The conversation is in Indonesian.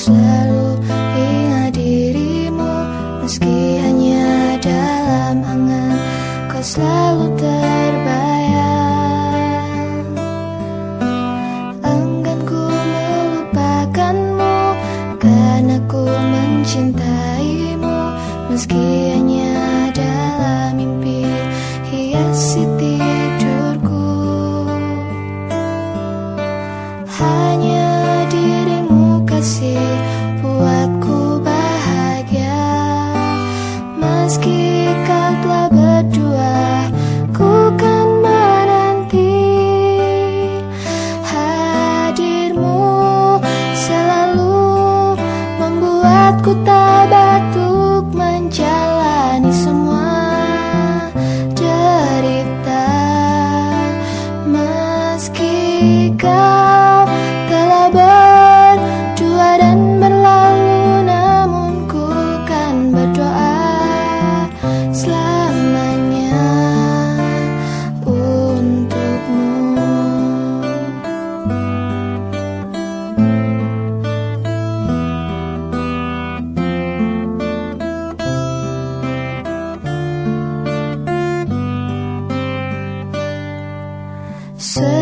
selalu ingat dirimu, meski hanya dalam angan kau selalu terbayang. Enggan ku melupakanmu, karena ku mencintaimu, meski hanya dalam mimpi hiasi tidurku. Hanya dirimu kasih buatku bahagia, meski kau telah berdua, ku kan menanti hadirmu. Selalu membuatku tak batuk menjalani semua derita, meski kau telah berdua dan berlalu, namun ku kan berdoa selamanya untukmu. So